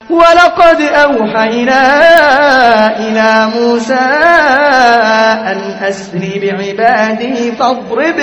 ولقد أوحينا إلى موسى أن أسر بعبادي فاضرب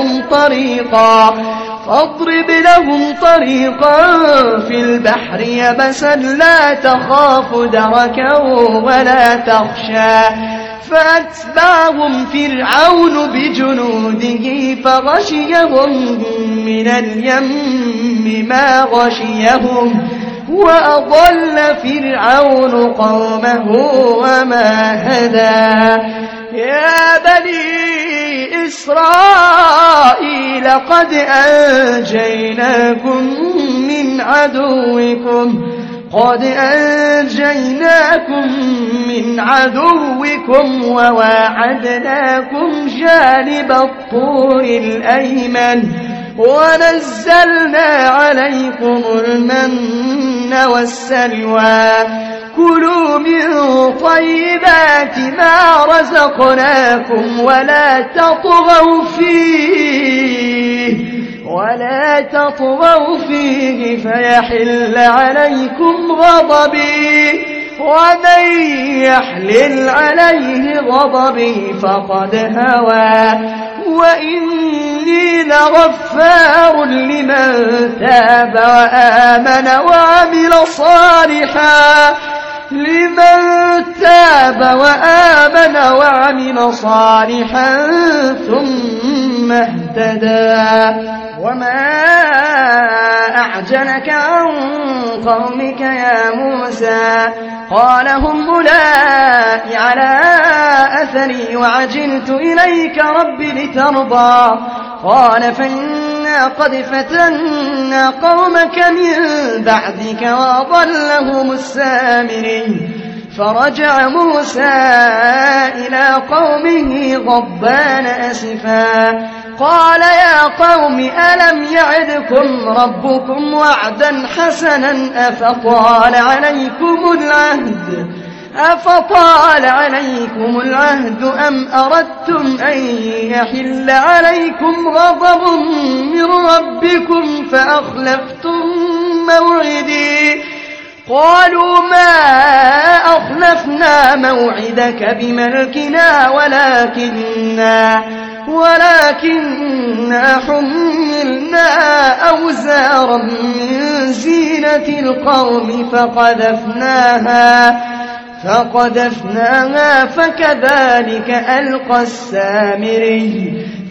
لهم طريقا في البحر يبسا لا تخاف دركا ولا تخشى فأتبعهم فرعون بجنوده فغشيهم من اليم ما غشيهم وأضل فرعون قومه وما هدى يا بني إسرائيل قد أنجيناكم من عدوكم وواعدناكم جانب الطور الأيمن ونزلنا عليكم المن والسلوى كلوا من طيبات ما رزقناكم ولا تطغوا فيه فيحل عليكم غضبي ومن يحلل عليه غضبي فقد هوى وإني لغفار لمن تاب وآمن وعمل صالحا ثم اهتدى وما أعجلك عن قومك يا موسى قال هم أولئك على أثري وعجلت إليك رب لترضى قال فإنا قد فتنا قومك من بعدك وأضلهم السامري فرجع موسى إلى قومه غضبان أسفا قال يا قوم ألم يعدكم ربكم وعدا حسنا أفطال عليكم العهد أم أردتم أن يحل عليكم غضب من ربكم فأخلفتم موعدي قالوا ما أخلفنا موعدك بملكنا ولكننا حملنا أوزارا من زينة القوم فقذفناها فكذلك ألقى السامري